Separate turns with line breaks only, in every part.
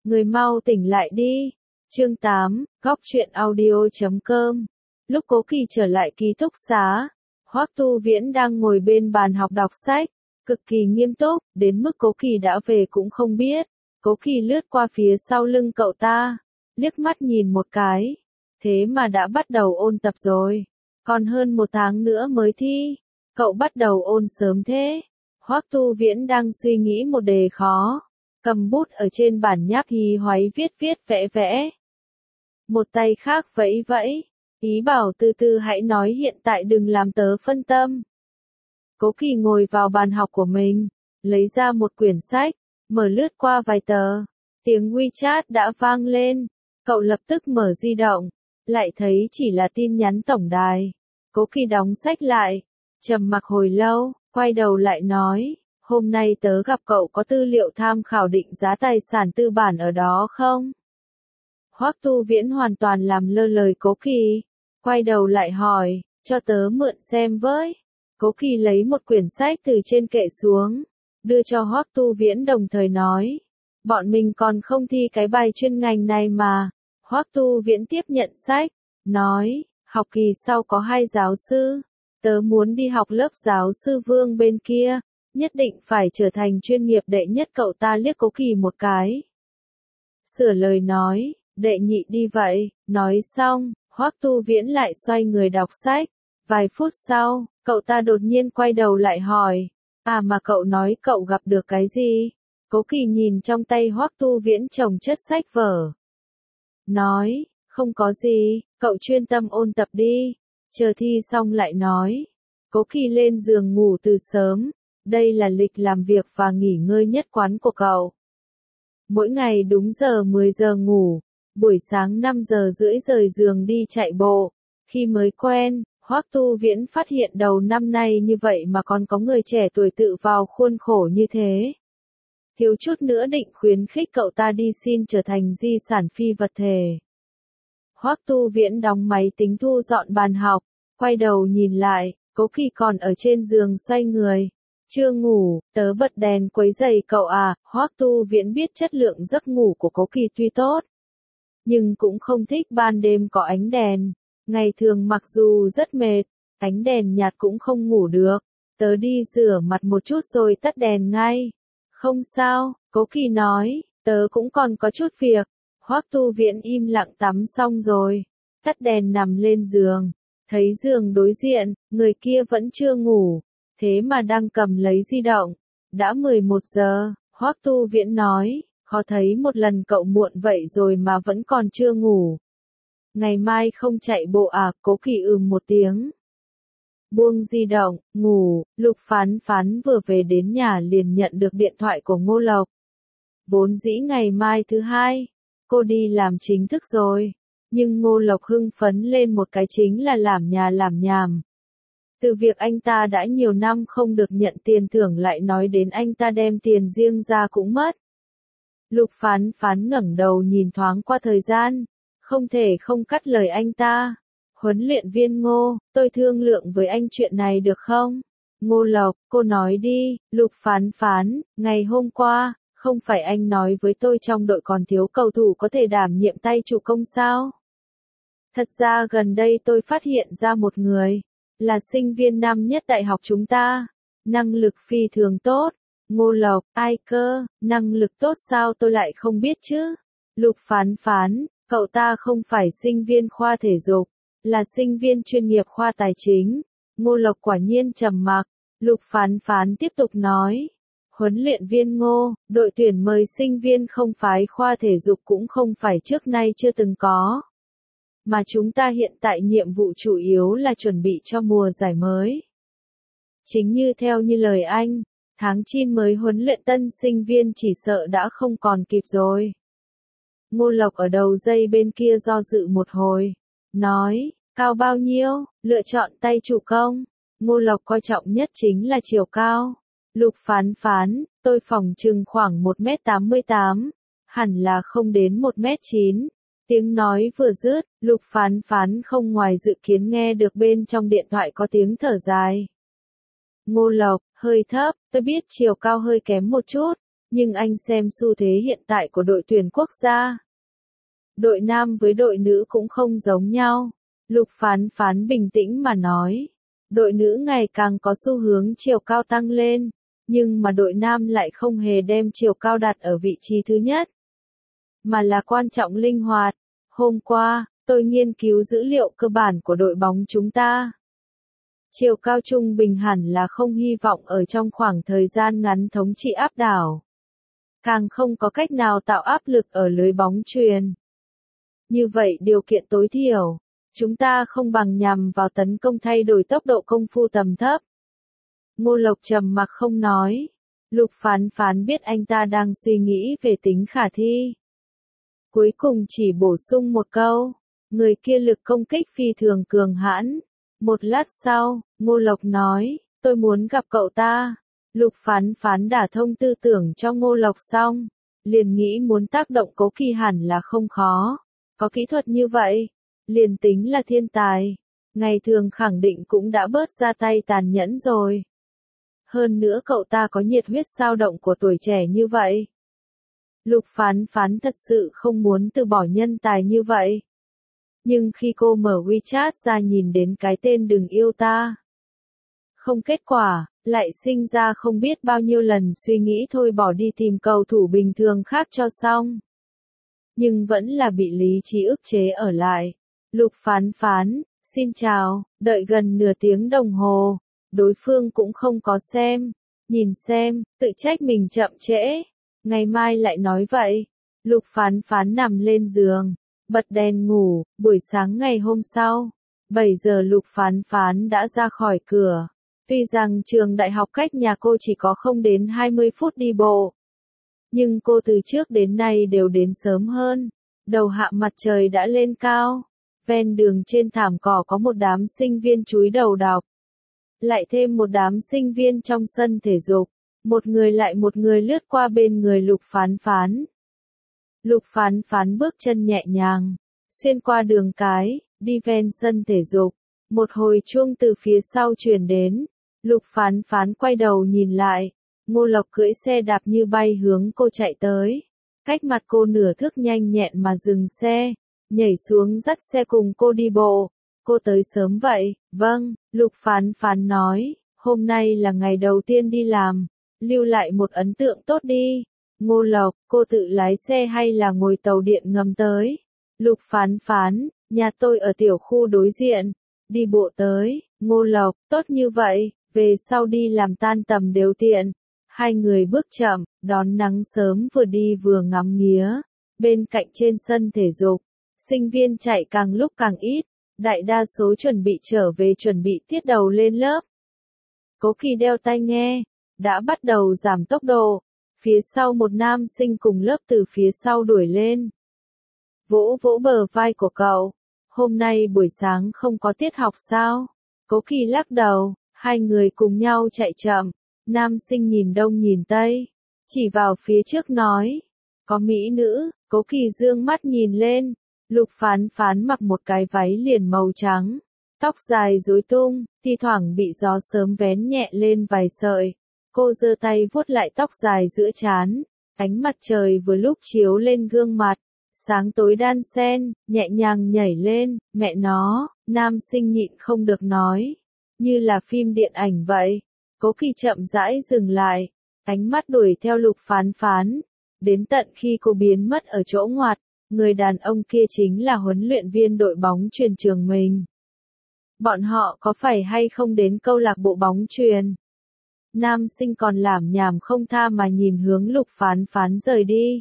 Người mau tỉnh lại đi. Chương 8, Góc truyện audio.com. Lúc Cố Kỳ trở lại ký túc xá, Hoắc Tu Viễn đang ngồi bên bàn học đọc sách, cực kỳ nghiêm túc, đến mức Cố Kỳ đã về cũng không biết. Cố Kỳ lướt qua phía sau lưng cậu ta, liếc mắt nhìn một cái, thế mà đã bắt đầu ôn tập rồi. Còn hơn 1 tháng nữa mới thi, cậu bắt đầu ôn sớm thế. Hoắc Tu Viễn đang suy nghĩ một đề khó, cầm bút ở trên bản nháp hí hoáy viết vẽ vẽ. Một tay khác vẫy vẫy, ý bảo từ từ hãy nói hiện tại đừng làm tớ phân tâm. Cố Kỳ ngồi vào bàn học của mình, lấy ra một quyển sách, mở lướt qua vài tờ, tiếng WeChat đã vang lên, cậu lập tức mở di động, lại thấy chỉ là tin nhắn tổng đài. Cố Kỳ đóng sách lại, trầm mặc hồi lâu, quay đầu lại nói, hôm nay tớ gặp cậu có tư liệu tham khảo định giá tài sản tư bản ở đó không? Hoắc Tu Viễn hoàn toàn làm lơ lời Cố Kỳ, quay đầu lại hỏi, cho tớ mượn xem với. Cố Kỳ lấy một quyển sách từ trên kệ xuống, đưa cho Hoắc Tu Viễn đồng thời nói, bọn mình còn không thi cái bài chuyên ngành này mà. Hoắc Tu Viễn tiếp nhận sách, nói, học kỳ sau có 2 giáo sư, tớ muốn đi học lớp giáo sư Vương bên kia, nhất định phải trở thành chuyên nghiệp đệ nhất. Cậu ta liếc Cố Kỳ một cái, sửa lời nói, đệ nhị đi vậy. Nói xong, Hoắc Tu Viễn lại xoay người đọc sách. Vài phút sau, cậu ta đột nhiên quay đầu lại hỏi, à mà cậu nói cậu gặp được cái gì? Cố Kỳ nhìn trong tay Hoắc Tu Viễn chồng chất sách vở, nói, không có gì, cậu chuyên tâm ôn tập đi, chờ thi xong lại nói. Cố Kỳ lên giường ngủ từ sớm, đây là lịch làm việc và nghỉ ngơi nhất quán của cậu. Mỗi ngày đúng giờ 10 giờ ngủ, buổi sáng 5 giờ rưỡi rời giường đi chạy bộ. Khi mới quen, Hoắc Tu Viễn phát hiện đầu năm nay như vậy mà còn có người trẻ tuổi tự vào khuôn khổ như thế. Thiếu chút nữa định khuyến khích cậu ta đi xin trở thành di sản phi vật thể. Hoắc Tu Viễn đóng máy tính thu dọn bàn học, quay đầu nhìn lại, Cố Kỳ còn ở trên giường xoay người. Chưa ngủ, tớ bật đèn quấy rầy cậu à? Hoắc Tu Viễn biết chất lượng giấc ngủ của Cố Kỳ tuy tốt, nhưng cũng không thích ban đêm có ánh đèn. Ngày thường mặc dù rất mệt, ánh đèn nhạt cũng không ngủ được. Tớ đi rửa mặt một chút rồi tắt đèn ngay. Không sao, Cố Kỳ nói, tớ cũng còn có chút việc. Hoắc Tu Viễn im lặng tắm xong rồi, tắt đèn nằm lên giường, thấy giường đối diện, người kia vẫn chưa ngủ, thế mà đang cầm lấy di động. Đã 11 giờ, Hoắc Tu Viễn nói, khó thấy một lần cậu muộn vậy rồi mà vẫn còn chưa ngủ. Ngày mai không chạy bộ à? Cố Kỳ một tiếng. Buông di động, ngủ. Lục Phán Phán vừa về đến nhà liền nhận được điện thoại của Ngô Lộc. Vốn dĩ ngày mai thứ hai, cô đi làm chính thức rồi. Nhưng Ngô Lộc hưng phấn lên một cái chính là làm nhà làm nhảm. Từ việc anh ta đã nhiều năm không được nhận tiền thưởng lại nói đến anh ta đem tiền riêng ra cũng mất. Lục Phán Phán ngẩng đầu nhìn thoáng qua thời gian, không thể không cắt lời anh ta. Huấn luyện viên Ngô, tôi thương lượng với anh chuyện này được không? Ngô Lộc, cô nói đi. Lục Phán Phán, ngày hôm qua, không phải anh nói với tôi trong đội còn thiếu cầu thủ có thể đảm nhiệm tay chủ công sao? Thật ra gần đây tôi phát hiện ra một người, là sinh viên năm nhất đại học chúng ta, năng lực phi thường tốt. Ngô Lộc, ai cơ, năng lực tốt sao tôi lại không biết chứ? Lục Phán Phán, cậu ta không phải sinh viên khoa thể dục, là sinh viên chuyên nghiệp khoa tài chính. Ngô Lộc quả nhiên trầm mặc. Lục Phán Phán tiếp tục nói, huấn luyện viên Ngô, đội tuyển mời sinh viên không phái khoa thể dục cũng không phải trước nay chưa từng có. Mà chúng ta hiện tại nhiệm vụ chủ yếu là chuẩn bị cho mùa giải mới. Chính như theo như lời anh, tháng 9 mới huấn luyện tân sinh viên chỉ sợ đã không còn kịp rồi. Ngô Lộc ở đầu dây bên kia do dự một hồi, nói, cao bao nhiêu, lựa chọn tay chủ công. Ngô Lộc coi trọng nhất chính là chiều cao. Lục Phán Phán, tôi phỏng chừng khoảng 1m88, hẳn là không đến 1m9. Tiếng nói vừa dứt, Lục Phán Phán không ngoài dự kiến nghe được bên trong điện thoại có tiếng thở dài. Ngô Lộc, hơi thấp, tôi biết chiều cao hơi kém một chút, Nhưng anh xem xu thế hiện tại của đội tuyển quốc gia. Đội nam với đội nữ cũng không giống nhau. Lục Phán Phán bình tĩnh mà nói. Đội nữ ngày càng có xu hướng chiều cao tăng lên, nhưng mà đội nam lại không hề đem chiều cao đặt ở vị trí thứ nhất, mà là quan trọng linh hoạt. Hôm qua, tôi nghiên cứu dữ liệu cơ bản của đội bóng chúng ta. Chiều cao trung bình hẳn là không hy vọng ở trong khoảng thời gian ngắn thống trị áp đảo. Càng không có cách nào tạo áp lực ở lưới bóng chuyền. Như vậy điều kiện tối thiểu, chúng ta không bằng nhằm vào tấn công thay đổi tốc độ công phu tầm thấp. Ngô Lộc trầm mặc không nói. Lục Phán Phán biết anh ta đang suy nghĩ về tính khả thi. Cuối cùng chỉ bổ sung một câu. Người kia lực công kích phi thường cường hãn. Một lát sau, Ngô Lộc nói, tôi muốn gặp cậu ta. Lục Phán Phán đả thông tư tưởng cho Ngô Lộc xong, liền nghĩ muốn tác động Cố Kỳ hẳn là không khó. Có kỹ thuật như vậy, liền tính là thiên tài, ngày thường khẳng định cũng đã bớt ra tay tàn nhẫn rồi. Hơn nữa cậu ta có nhiệt huyết dao động của tuổi trẻ như vậy. Lục Phán Phán thật sự không muốn từ bỏ nhân tài như vậy. Nhưng khi cô mở WeChat ra nhìn đến cái tên đừng yêu ta. Không kết quả, lại sinh ra không biết bao nhiêu lần suy nghĩ thôi bỏ đi tìm cầu thủ bình thường khác cho xong. Nhưng vẫn là bị lý trí ức chế ở lại. Lục Phán Phán, xin chào, đợi gần nửa tiếng đồng hồ. Đối phương cũng không có xem. Nhìn xem, tự trách mình chậm trễ. Ngày mai lại nói vậy. Lục Phán Phán nằm lên giường, bật đèn ngủ. Buổi sáng ngày hôm sau, 7 giờ Lục Phán Phán đã ra khỏi cửa. Tuy rằng trường đại học cách nhà cô chỉ có không đến 20 phút đi bộ, nhưng cô từ trước đến nay đều đến sớm hơn. Đầu hạ mặt trời đã lên cao. Ven đường trên thảm cỏ có một đám sinh viên chúi đầu đọc. Lại thêm một đám sinh viên trong sân thể dục. Một người lại một người lướt qua bên người Lục Phán Phán. Lục Phán Phán bước chân nhẹ nhàng, xuyên qua đường cái, đi ven sân thể dục. Một hồi chuông từ phía sau truyền đến. Lục Phán Phán quay đầu nhìn lại. Ngô Lộc cưỡi xe đạp như bay hướng cô chạy tới. Cách mặt cô nửa thước nhanh nhẹn mà dừng xe. Nhảy xuống dắt xe cùng cô đi bộ. Cô tới sớm vậy? Vâng, Lục Phán Phán nói. Hôm nay là ngày đầu tiên đi làm. Lưu lại một ấn tượng tốt đi. Ngô Lộc, cô tự lái xe hay là ngồi tàu điện ngầm tới? Lục Phán Phán, nhà tôi ở tiểu khu đối diện. Đi bộ tới. Ngô Lộc, tốt như vậy, về sau đi làm tan tầm đều tiện. Hai người bước chậm, đón nắng sớm vừa đi vừa ngắm nghía. Bên cạnh trên sân thể dục, sinh viên chạy càng lúc càng ít. Đại đa số chuẩn bị trở về chuẩn bị tiết đầu lên lớp. Cố Kỳ đeo tai nghe, đã bắt đầu giảm tốc độ. Phía sau một nam sinh cùng lớp từ phía sau đuổi lên. Vỗ vỗ bờ vai của cậu. Hôm nay buổi sáng không có tiết học sao? Cố Kỳ lắc đầu, hai người cùng nhau chạy chậm. Nam sinh nhìn đông nhìn tây, chỉ vào phía trước nói. Có mỹ nữ. Cố Kỳ dương mắt nhìn lên. Lục Phán Phán mặc một cái váy liền màu trắng. Tóc dài rối tung, thi thoảng bị gió sớm vén nhẹ lên vài sợi. Cô giơ tay vuốt lại tóc dài giữa trán. Ánh mặt trời vừa lúc chiếu lên gương mặt. Sáng tối đan xen, nhẹ nhàng nhảy lên. Mẹ nó, nam sinh nhịn không được nói. Như là phim điện ảnh vậy. Cố Kỳ chậm rãi dừng lại. Ánh mắt đuổi theo Lục Phán Phán. Đến tận khi cô biến mất ở chỗ ngoặt. Người đàn ông kia chính là huấn luyện viên đội bóng chuyền trường mình. Bọn họ có phải hay không đến câu lạc bộ bóng chuyền? Nam sinh còn lảm nhảm không tha mà nhìn hướng Lục Phán Phán rời đi.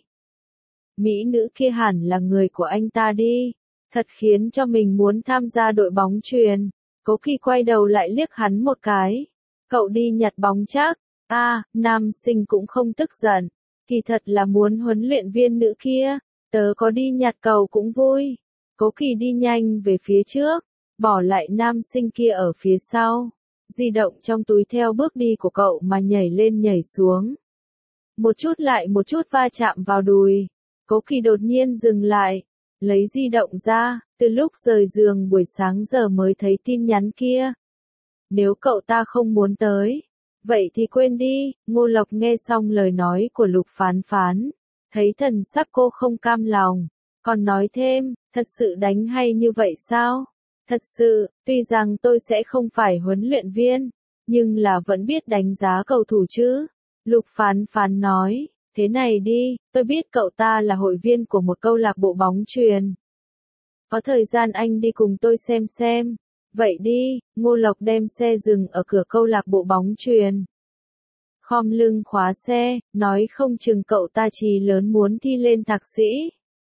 Mỹ nữ kia hẳn là người của anh ta đi. Thật khiến cho mình muốn tham gia đội bóng chuyền. Cố Kỳ quay đầu lại liếc hắn một cái. Cậu đi nhặt bóng chắc. Nam sinh cũng không tức giận. Kỳ thật là muốn huấn luyện viên nữ kia. Tớ có đi nhặt cầu cũng vui. Cố Kỳ đi nhanh về phía trước, bỏ lại nam sinh kia ở phía sau. Di động trong túi theo bước đi của cậu mà nhảy lên nhảy xuống. Một chút lại một chút va chạm vào đùi. Cố Kỳ đột nhiên dừng lại, lấy di động ra, từ lúc rời giường buổi sáng giờ mới thấy tin nhắn kia. Nếu cậu ta không muốn tới, Vậy thì quên đi, Ngô Lộc nghe xong lời nói của Lục Phán Phán, thấy thần sắc cô không cam lòng, còn nói thêm, thật sự đánh hay như vậy sao? Thật sự, tuy rằng tôi sẽ không phải huấn luyện viên, nhưng là vẫn biết đánh giá cầu thủ chứ. Lục Phán Phán nói, thế này đi, tôi biết cậu ta là hội viên của một câu lạc bộ bóng chuyền. Có thời gian anh đi cùng tôi xem. Vậy đi, Ngô Lộc đem xe dừng ở cửa câu lạc bộ bóng chuyền. Khom lưng khóa xe, nói không chừng cậu ta chí lớn muốn thi lên thạc sĩ.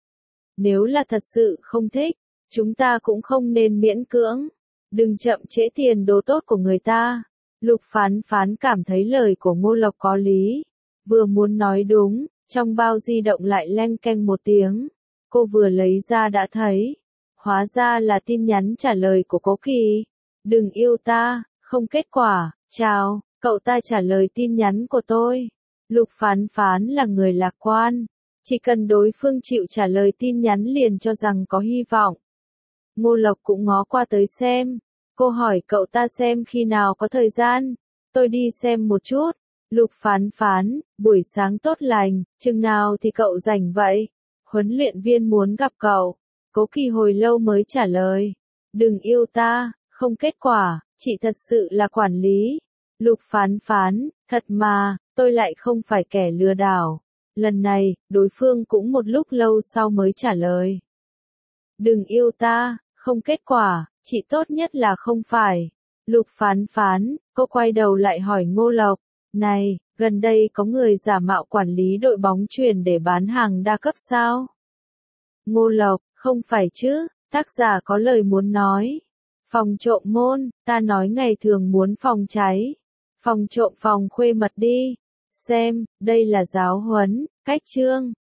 Nếu là thật sự không thích, chúng ta cũng không nên miễn cưỡng. Đừng chậm trễ tiền đồ tốt của người ta. Lục Phán Phán cảm thấy lời của Ngô Lộc có lý. Vừa muốn nói đúng, trong bao di động lại leng keng một tiếng. Cô vừa lấy ra đã thấy. Hóa ra là tin nhắn trả lời của Cố Kỳ. Đừng yêu ta, không kết quả, chào, cậu ta trả lời tin nhắn của tôi. Lục Phán Phán là người lạc quan. Chỉ cần đối phương chịu trả lời tin nhắn liền cho rằng có hy vọng. Ngô Lộc cũng ngó qua tới xem. Cô hỏi cậu ta xem khi nào có thời gian. Tôi đi xem một chút. Lục Phán Phán, buổi sáng tốt lành, chừng nào thì cậu rảnh vậy? Huấn luyện viên muốn gặp cậu. Cố Kỳ hồi lâu mới trả lời. Đừng yêu ta, không kết quả, chị thật sự là quản lý. Lục Phán Phán, thật mà, tôi lại không phải kẻ lừa đảo. Lần này, đối phương cũng một lúc lâu sau mới trả lời. Đừng yêu ta, không kết quả, chị tốt nhất là không phải. Lục Phán Phán, cô quay đầu lại hỏi Ngô Lộc. Này, gần đây có người giả mạo quản lý đội bóng chuyền để bán hàng đa cấp sao? Ngô Lộc, không phải chứ, tác giả có lời muốn nói. Phòng trộm môn, ta nói ngày thường muốn phòng cháy. Phòng trộm phòng khuê mật đi. Xem, đây là giáo huấn, cách chương.